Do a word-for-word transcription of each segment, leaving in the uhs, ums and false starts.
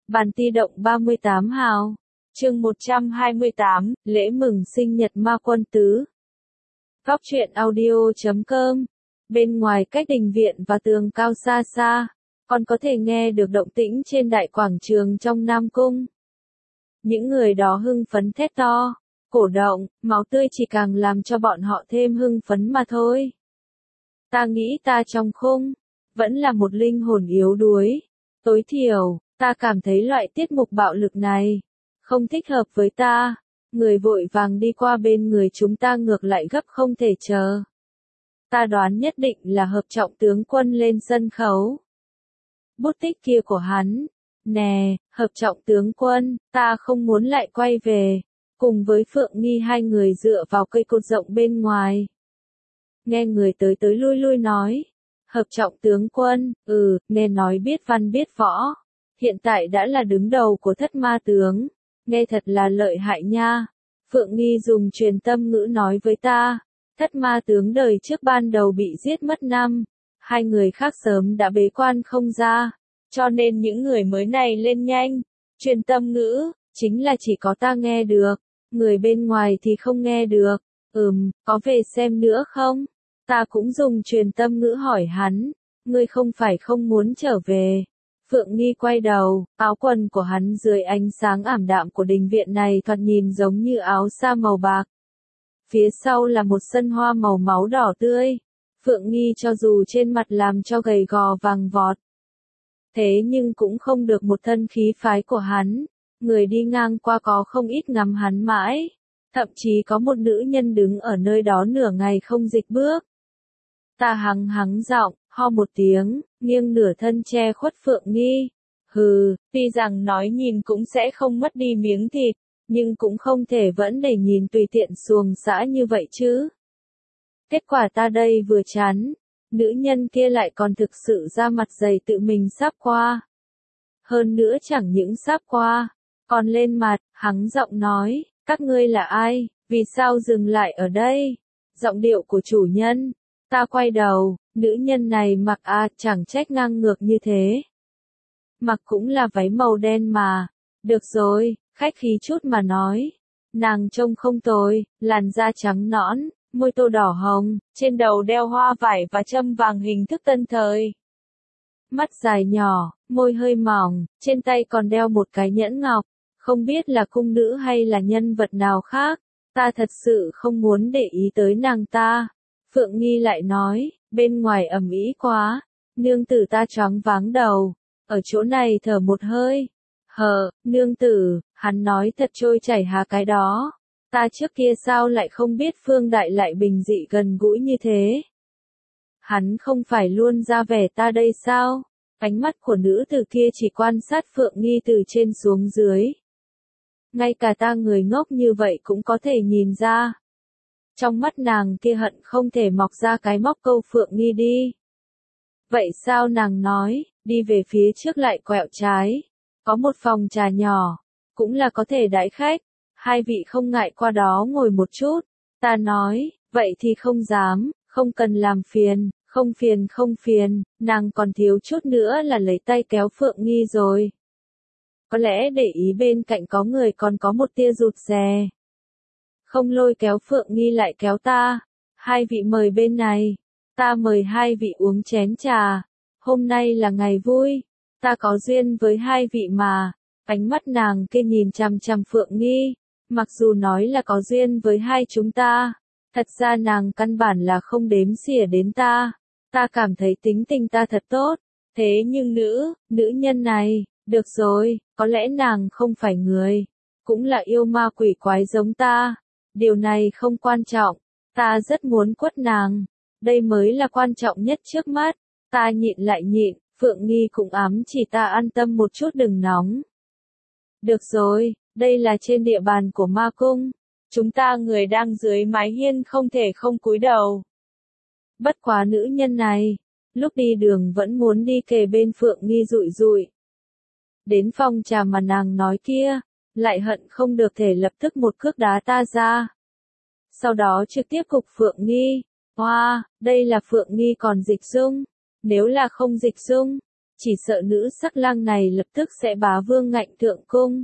Bản ti động ba mươi tám hào. Chương một trăm hai mươi tám, lễ mừng sinh nhật Ma Quân Tứ. Góc truyện audio chấm com. Bên ngoài cách đình viện và tường cao xa xa, còn có thể nghe được động tĩnh trên đại quảng trường trong Nam Cung. Những người đó hưng phấn thét to, cổ động, máu tươi chỉ càng làm cho bọn họ thêm hưng phấn mà thôi. Ta nghĩ ta trong khung, vẫn là một linh hồn yếu đuối. Tối thiểu, ta cảm thấy loại tiết mục bạo lực này không thích hợp với ta. Người vội vàng đi qua bên người chúng ta ngược lại gấp không thể chờ. Ta đoán nhất định là Hợp Trọng tướng quân lên sân khấu. Bút tích kia của hắn. Nè, Hợp Trọng tướng quân, ta không muốn lại quay về. Cùng với Phượng Nghi hai người dựa vào cây cột rộng bên ngoài. Nghe người tới tới lui lui nói. Hợp Trọng tướng quân, ừ, nghe nói biết văn biết võ. Hiện tại đã là đứng đầu của thất ma tướng. Nghe thật là lợi hại nha. Phượng Nghi dùng truyền tâm ngữ nói với ta. Thất ma tướng đời trước ban đầu bị giết mất năm. Hai người khác sớm đã bế quan không ra. Cho nên những người mới này lên nhanh. Truyền tâm ngữ, chính là chỉ có ta nghe được. Người bên ngoài thì không nghe được. Ừm, có về xem nữa không? Ta cũng dùng truyền tâm ngữ hỏi hắn. Ngươi không phải không muốn trở về. Phượng Nghi quay đầu, áo quần của hắn dưới ánh sáng ảm đạm của đình viện này thoạt nhìn giống như áo sa màu bạc. Phía sau là một sân hoa màu máu đỏ tươi. Phượng Nghi cho dù trên mặt làm cho gầy gò vàng vọt. Thế nhưng cũng không được một thân khí phái của hắn. Người đi ngang qua có không ít ngắm hắn mãi. Thậm chí có một nữ nhân đứng ở nơi đó nửa ngày không dịch bước. Ta hắng hắng giọng, ho một tiếng, nghiêng nửa thân che khuất Phượng Nghi. Hừ, tuy rằng nói nhìn cũng sẽ không mất đi miếng thịt, nhưng cũng không thể vẫn để nhìn tùy tiện xuồng xã như vậy chứ. Kết quả ta đây vừa chán, nữ nhân kia lại còn thực sự ra mặt dày tự mình sáp qua. Hơn nữa chẳng những sáp qua, còn lên mặt, hắng giọng nói, các ngươi là ai, vì sao dừng lại ở đây? Giọng điệu của chủ nhân. Ta quay đầu, nữ nhân này mặc à chẳng trách ngang ngược như thế. Mặc cũng là váy màu đen mà. Được rồi, khách khí chút mà nói. Nàng trông không tồi, làn da trắng nõn, môi tô đỏ hồng, trên đầu đeo hoa vải và châm vàng hình thức tân thời. Mắt dài nhỏ, môi hơi mỏng, trên tay còn đeo một cái nhẫn ngọc. Không biết là cung nữ hay là nhân vật nào khác. Ta thật sự không muốn để ý tới nàng ta. Phượng Nghi lại nói, bên ngoài ầm ĩ quá, nương tử ta choáng váng đầu, ở chỗ này thở một hơi. Hờ, nương tử, hắn nói thật trôi chảy hà cái đó. Ta trước kia sao lại không biết Phương Đại lại bình dị gần gũi như thế. Hắn không phải luôn ra vẻ ta đây sao? Ánh mắt của nữ tử kia chỉ quan sát Phượng Nghi từ trên xuống dưới. Ngay cả ta người ngốc như vậy cũng có thể nhìn ra. Trong mắt nàng kia hận không thể mọc ra cái móc câu Phượng Nghi đi. Vậy sao nàng nói, đi về phía trước lại quẹo trái. Có một phòng trà nhỏ, cũng là có thể đãi khách. Hai vị không ngại qua đó ngồi một chút. Ta nói, vậy thì không dám, không cần làm phiền, không phiền không phiền. Nàng còn thiếu chút nữa là lấy tay kéo Phượng Nghi rồi. Có lẽ để ý bên cạnh có người còn có một tia rụt rè. Không lôi kéo Phượng Nghi lại kéo ta. Hai vị mời bên này. Ta mời hai vị uống chén trà. Hôm nay là ngày vui. Ta có duyên với hai vị mà. Ánh mắt nàng kia nhìn chằm chằm Phượng Nghi. Mặc dù nói là có duyên với hai chúng ta. Thật ra nàng căn bản là không đếm xỉa đến ta. Ta cảm thấy tính tình ta thật tốt. Thế nhưng nữ, nữ nhân này, được rồi, có lẽ nàng không phải người. Cũng là yêu ma quỷ quái giống ta. Điều này không quan trọng, ta rất muốn quất nàng, đây mới là quan trọng nhất trước mắt, ta nhịn lại nhịn, Phượng Nghi cũng ám chỉ ta an tâm một chút đừng nóng. Được rồi, đây là trên địa bàn của ma cung, chúng ta người đang dưới mái hiên không thể không cúi đầu. Bất quá nữ nhân này, lúc đi đường vẫn muốn đi kề bên Phượng Nghi rụi rụi. Đến phòng trà mà nàng nói kia. Lại hận không được thể lập tức một cước đá ta ra. Sau đó trực tiếp cục Phượng Nghi. Hoa, wow, đây là Phượng Nghi còn dịch dung. Nếu là không dịch dung, chỉ sợ nữ sắc lang này lập tức sẽ bá vương ngạnh thượng cung.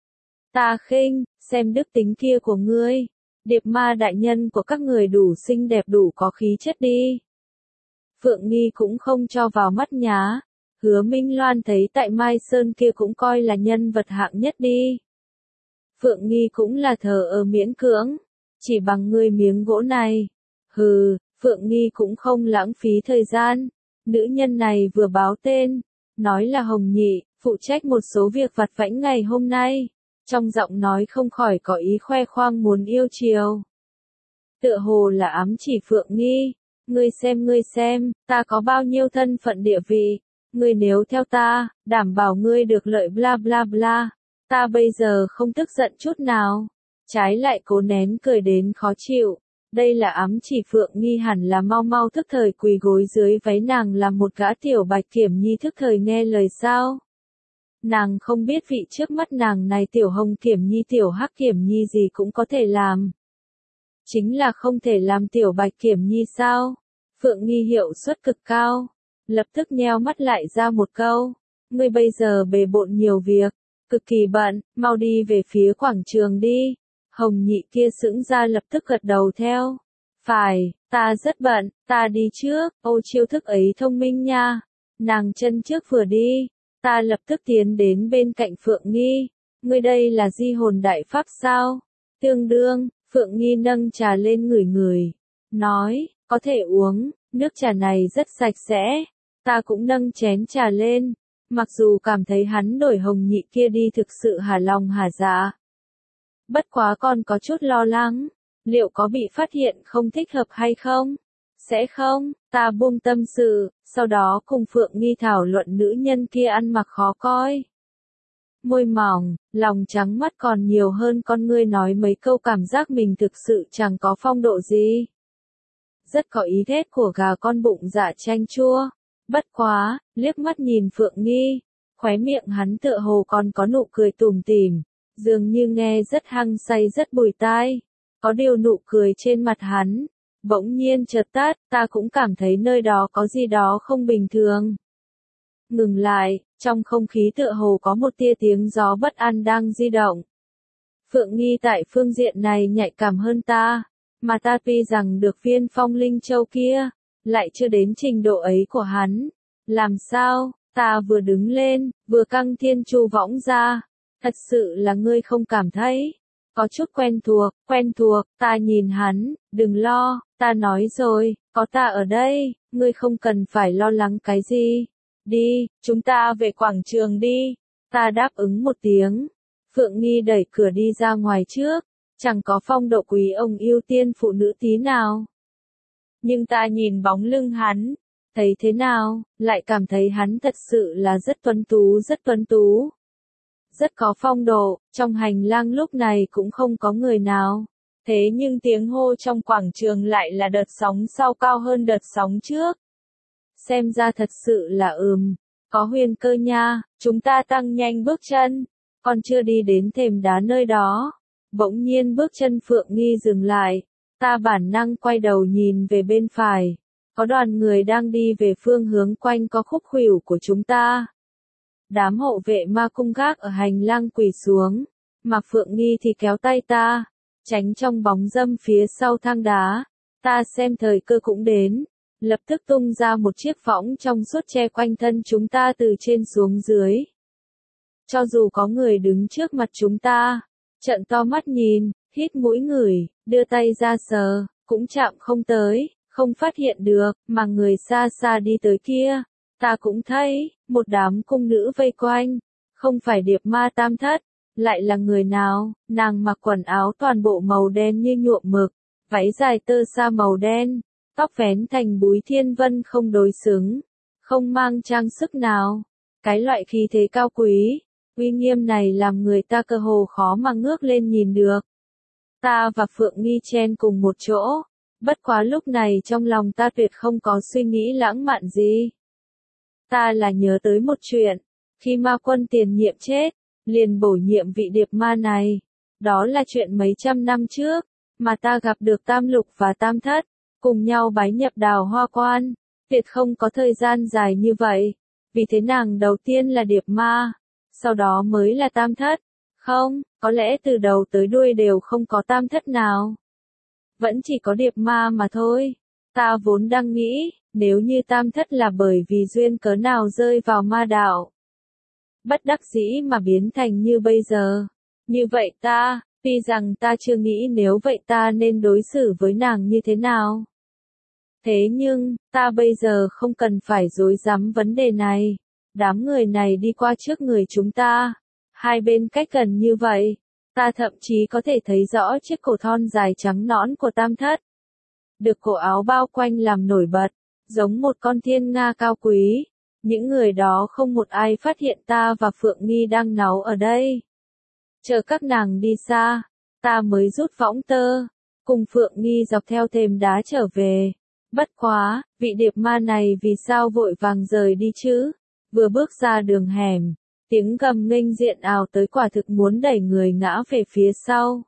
Ta khinh, xem đức tính kia của ngươi, điệp ma đại nhân của các người đủ xinh đẹp đủ có khí chất đi. Phượng Nghi cũng không cho vào mắt nhá, Hứa Minh Loan thấy tại Mai Sơn kia cũng coi là nhân vật hạng nhất đi. Phượng Nghi cũng là thờ ơ miễn cưỡng, chỉ bằng ngươi miếng gỗ này. Hừ, Phượng Nghi cũng không lãng phí thời gian, nữ nhân này vừa báo tên, nói là Hồng Nhị, phụ trách một số việc vặt vãnh ngày hôm nay, trong giọng nói không khỏi có ý khoe khoang muốn yêu chiều. Tựa hồ là ám chỉ Phượng Nghi, ngươi xem ngươi xem, ta có bao nhiêu thân phận địa vị, ngươi nếu theo ta, đảm bảo ngươi được lợi bla bla bla, ta bây giờ không tức giận chút nào, trái lại cố nén cười đến khó chịu. Đây là ám chỉ Phượng Nghi hẳn là mau mau thức thời quỳ gối dưới váy nàng làm một gã tiểu bạch kiểm nhi thức thời nghe lời sao. Nàng không biết vị trước mắt nàng này tiểu hồng kiểm nhi tiểu hắc kiểm nhi gì cũng có thể làm. Chính là không thể làm tiểu bạch kiểm nhi sao. Phượng Nghi hiệu suất cực cao, lập tức nheo mắt lại ra một câu. Ngươi bây giờ bề bộn nhiều việc, cực kỳ bận, mau đi về phía quảng trường đi. Hồng Nhị kia sững ra lập tức gật đầu theo. Phải, ta rất bận, ta đi trước, ô chiêu thức ấy thông minh nha. Nàng chân trước vừa đi, ta lập tức tiến đến bên cạnh Phượng Nghi. Ngươi đây là di hồn đại pháp sao? Tương đương, Phượng Nghi nâng trà lên ngửi ngửi. Nói, có thể uống, nước trà này rất sạch sẽ. Ta cũng nâng chén trà lên. Mặc dù cảm thấy hắn đổi Hồng Nhị kia đi thực sự hả lòng hả dạ. Bất quá còn có chút lo lắng, liệu có bị phát hiện không thích hợp hay không? Sẽ không, ta buông tâm sự, sau đó cùng Phượng Nghi thảo luận nữ nhân kia ăn mặc khó coi. Môi mỏng, lòng trắng mắt còn nhiều hơn con ngươi nói mấy câu cảm giác mình thực sự chẳng có phong độ gì. Rất có ý ghét của gà con bụng dạ chanh chua. Bất quá, liếc mắt nhìn Phượng Nghi, khóe miệng hắn tựa hồ còn có nụ cười tủm tỉm. Dường như nghe rất hăng say rất bùi tai, có điều nụ cười trên mặt hắn, bỗng nhiên chợt tắt, ta cũng cảm thấy nơi đó có gì đó không bình thường. Ngừng lại, trong không khí tựa hồ có một tia tiếng gió bất an đang di động. Phượng Nghi tại phương diện này nhạy cảm hơn ta, mà ta tuy rằng được viên phong linh châu kia, lại chưa đến trình độ ấy của hắn. Làm sao, ta vừa đứng lên, vừa căng thiên chu võng ra. Thật sự là ngươi không cảm thấy, có chút quen thuộc, quen thuộc, ta nhìn hắn, đừng lo, ta nói rồi, có ta ở đây, ngươi không cần phải lo lắng cái gì. Đi, chúng ta về quảng trường đi. Ta đáp ứng một tiếng. Phượng Nghi đẩy cửa đi ra ngoài trước, chẳng có phong độ quý ông ưu tiên phụ nữ tí nào. Nhưng ta nhìn bóng lưng hắn, thấy thế nào, lại cảm thấy hắn thật sự là rất tuấn tú rất tuấn tú. Rất có phong độ, trong hành lang lúc này cũng không có người nào. Thế nhưng tiếng hô trong quảng trường lại là đợt sóng sau cao hơn đợt sóng trước. Xem ra thật sự là ừm, có huyền cơ nha, chúng ta tăng nhanh bước chân, còn chưa đi đến thềm đá nơi đó. Bỗng nhiên bước chân Phượng Nghi dừng lại, ta bản năng quay đầu nhìn về bên phải. Có đoàn người đang đi về phương hướng quanh có khúc khuỷu của chúng ta. Đám hộ vệ ma cung gác ở hành lang quỳ xuống, mà Phượng Nghi thì kéo tay ta, tránh trong bóng râm phía sau thang đá. Ta xem thời cơ cũng đến, lập tức tung ra một chiếc võng trong suốt che quanh thân chúng ta từ trên xuống dưới. Cho dù có người đứng trước mặt chúng ta, trợn to mắt nhìn, hít mũi ngửi, đưa tay ra sờ, cũng chạm không tới, không phát hiện được, mà người xa xa đi tới kia. Ta cũng thấy, một đám cung nữ vây quanh, không phải điệp ma tam thất, lại là người nào, nàng mặc quần áo toàn bộ màu đen như nhuộm mực, váy dài tơ sa màu đen, tóc vén thành búi thiên vân không đối xứng, không mang trang sức nào. Cái loại khí thế cao quý, uy nghiêm này làm người ta cơ hồ khó mà ngước lên nhìn được. Ta và Phượng Nghi chen cùng một chỗ, bất quá lúc này trong lòng ta tuyệt không có suy nghĩ lãng mạn gì. Ta là nhớ tới một chuyện, khi ma quân tiền nhiệm chết, liền bổ nhiệm vị điệp ma này. Đó là chuyện mấy trăm năm trước, mà ta gặp được tam lục và tam thất, cùng nhau bái nhập đào hoa quan. Tuyệt không có thời gian dài như vậy, Vì thế nàng đầu tiên là điệp ma, sau đó mới là tam thất. Không, có lẽ từ đầu tới đuôi đều không có tam thất nào. Vẫn chỉ có điệp ma mà thôi. Ta vốn đang nghĩ, nếu như tam thất là bởi vì duyên cớ nào rơi vào ma đạo. Bất đắc dĩ mà biến thành như bây giờ. Như vậy ta, tuy rằng ta chưa nghĩ nếu vậy ta nên đối xử với nàng như thế nào. Thế nhưng, ta bây giờ không cần phải rối rắm vấn đề này. Đám người này đi qua trước người chúng ta. Hai bên cách gần như vậy. Ta thậm chí có thể thấy rõ chiếc cổ thon dài trắng nõn của tam thất. Được cổ áo bao quanh làm nổi bật, giống một con thiên nga cao quý. Những người đó không một ai phát hiện ta và Phượng Nghi đang náu ở đây. Chờ các nàng đi xa, ta mới rút võng tơ, cùng Phượng Nghi dọc theo thềm đá trở về. Bất quá, vị điệp ma này vì sao vội vàng rời đi chứ? Vừa bước ra đường hẻm, tiếng gầm nghênh diện ào tới quả thực muốn đẩy người ngã về phía sau.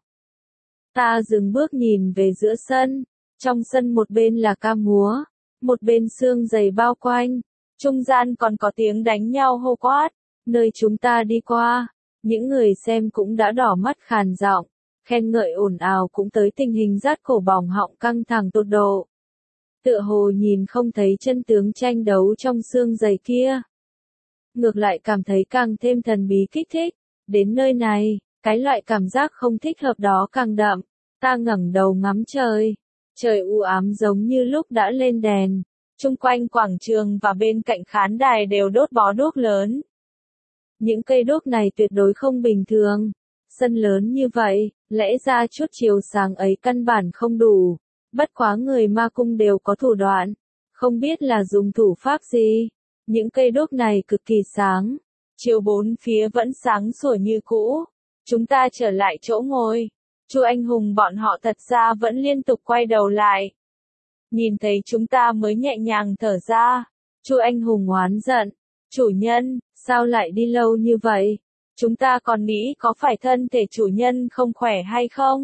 Ta dừng bước nhìn về giữa sân, trong sân một bên là ca múa, một bên xương dày bao quanh, trung gian còn có tiếng đánh nhau hô quát, nơi chúng ta đi qua, những người xem cũng đã đỏ mắt khàn giọng, khen ngợi ồn ào cũng tới tình hình rát cổ bỏng họng căng thẳng tột độ. Tựa hồ nhìn không thấy chân tướng tranh đấu trong xương dày kia. Ngược lại cảm thấy càng thêm thần bí kích thích, đến nơi này, cái loại cảm giác không thích hợp đó càng đậm, ta ngẩng đầu ngắm trời, trời u ám giống như lúc đã lên đèn, chung quanh quảng trường và bên cạnh khán đài đều đốt bó đuốc lớn. Những cây đuốc này tuyệt đối không bình thường, sân lớn như vậy, lẽ ra chút chiếu sáng ấy căn bản không đủ, bất quá người ma cung đều có thủ đoạn, không biết là dùng thủ pháp gì. Những cây đuốc này cực kỳ sáng, chiếu bốn phía vẫn sáng sủa như cũ. Chúng ta trở lại chỗ ngồi. Chu Anh Hùng bọn họ thật ra vẫn liên tục quay đầu lại. Nhìn thấy chúng ta mới nhẹ nhàng thở ra. Chu Anh Hùng oán giận. Chủ nhân, sao lại đi lâu như vậy? Chúng ta còn nghĩ có phải thân thể chủ nhân không khỏe hay không?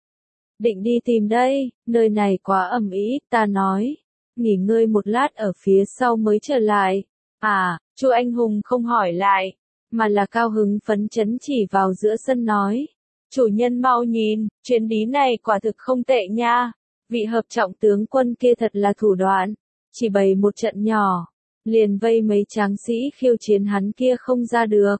Định đi tìm đây, nơi này quá ầm ĩ, ta nói. Nghỉ ngơi một lát ở phía sau mới trở lại. À, Chu Anh Hùng không hỏi lại, mà là cao hứng phấn chấn chỉ vào giữa sân nói. Chủ nhân mau nhìn, chuyến đi này quả thực không tệ nha. Vị hợp trọng tướng quân kia thật là thủ đoạn. Chỉ bày một trận nhỏ, liền vây mấy tráng sĩ khiêu chiến hắn kia không ra được.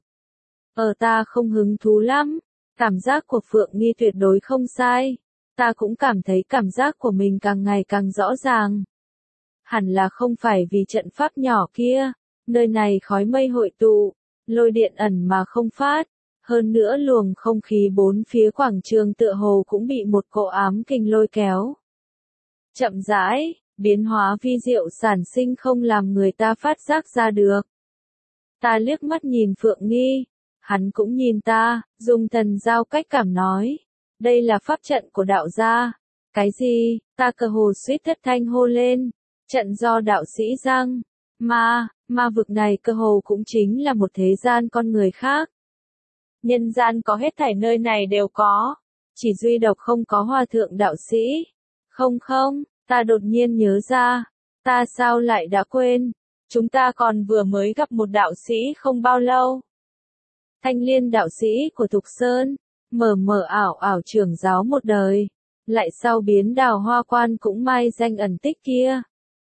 Ở ta không hứng thú lắm, cảm giác của Phượng Nghi tuyệt đối không sai. Ta cũng cảm thấy cảm giác của mình càng ngày càng rõ ràng. Hẳn là không phải vì trận pháp nhỏ kia, nơi này khói mây hội tụ, lôi điện ẩn mà không phát, hơn nữa luồng không khí bốn phía quảng trường tựa hồ cũng bị một cỗ ám kình lôi kéo. Chậm rãi, biến hóa vi diệu sản sinh không làm người ta phát giác ra được. Ta liếc mắt nhìn Phượng Nghi, hắn cũng nhìn ta, dùng thần giao cách cảm nói, đây là pháp trận của đạo gia. Cái gì? Ta cơ hồ suýt thất thanh hô lên. Trận do đạo sĩ Giang, ma, ma vực này cơ hồ cũng chính là một thế gian con người khác. Nhân gian có hết thảy nơi này đều có, chỉ duy độc không có hòa thượng đạo sĩ. Không không, ta đột nhiên nhớ ra, ta sao lại đã quên, chúng ta còn vừa mới gặp một đạo sĩ không bao lâu. Thanh Liên đạo sĩ của Thục Sơn, mờ mờ ảo ảo trưởng giáo một đời, lại sau biến Đào Hoa Quan cũng mai danh ẩn tích kia.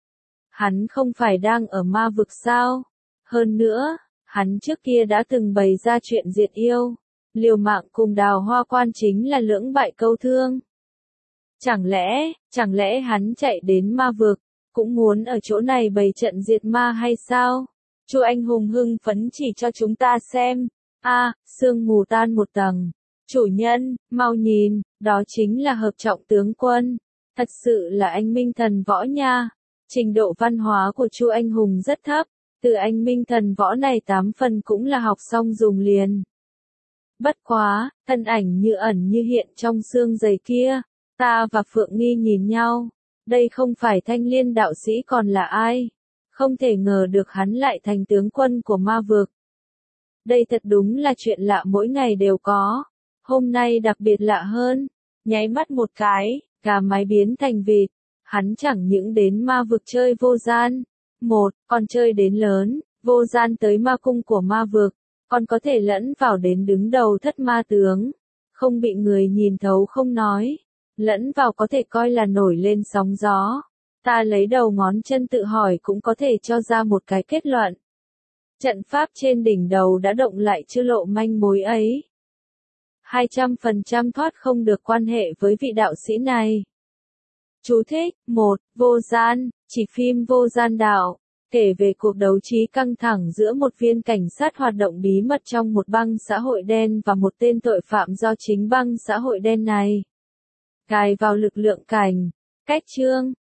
Hắn không phải đang ở ma vực sao? Hơn nữa, hắn trước kia đã từng bày ra chuyện diệt yêu, liều mạng cùng Đào Hoa Quan chính là lưỡng bại câu thương. Chẳng lẽ, chẳng lẽ hắn chạy đến ma vực, cũng muốn ở chỗ này bày trận diệt ma hay sao? Chu Anh Hùng hưng phấn chỉ cho chúng ta xem. A, à, sương mù tan một tầng. Chủ nhân, mau nhìn, đó chính là hợp trọng tướng quân. Thật sự là anh minh thần võ nha. Trình độ văn hóa của Chu Anh Hùng rất thấp, từ anh minh thần võ này tám phần cũng là học xong dùng liền. Bất quá, thân ảnh như ẩn như hiện trong xương giày kia, ta và Phượng Nghi nhìn nhau, đây không phải Thanh Liên đạo sĩ còn là ai, không thể ngờ được hắn lại thành tướng quân của ma vực. Đây thật đúng là chuyện lạ mỗi ngày đều có, hôm nay đặc biệt lạ hơn, nháy mắt một cái, gà mái biến thành vịt. Hắn chẳng những đến ma vực chơi vô gian, một, còn chơi đến lớn, vô gian tới ma cung của ma vực, còn có thể lẫn vào đến đứng đầu thất ma tướng, không bị người nhìn thấu không nói, lẫn vào có thể coi là nổi lên sóng gió. Ta lấy đầu ngón chân tự hỏi cũng có thể cho ra một cái kết luận. Trận pháp trên đỉnh đầu đã động lại chưa lộ manh mối ấy. hai trăm phần trăm thoát không được quan hệ với vị đạo sĩ này. Chú thích, một. Vô gian, chỉ phim Vô Gian Đạo, kể về cuộc đấu trí căng thẳng giữa một viên cảnh sát hoạt động bí mật trong một băng xã hội đen và một tên tội phạm do chính băng xã hội đen này cài vào lực lượng cảnh. Cách chương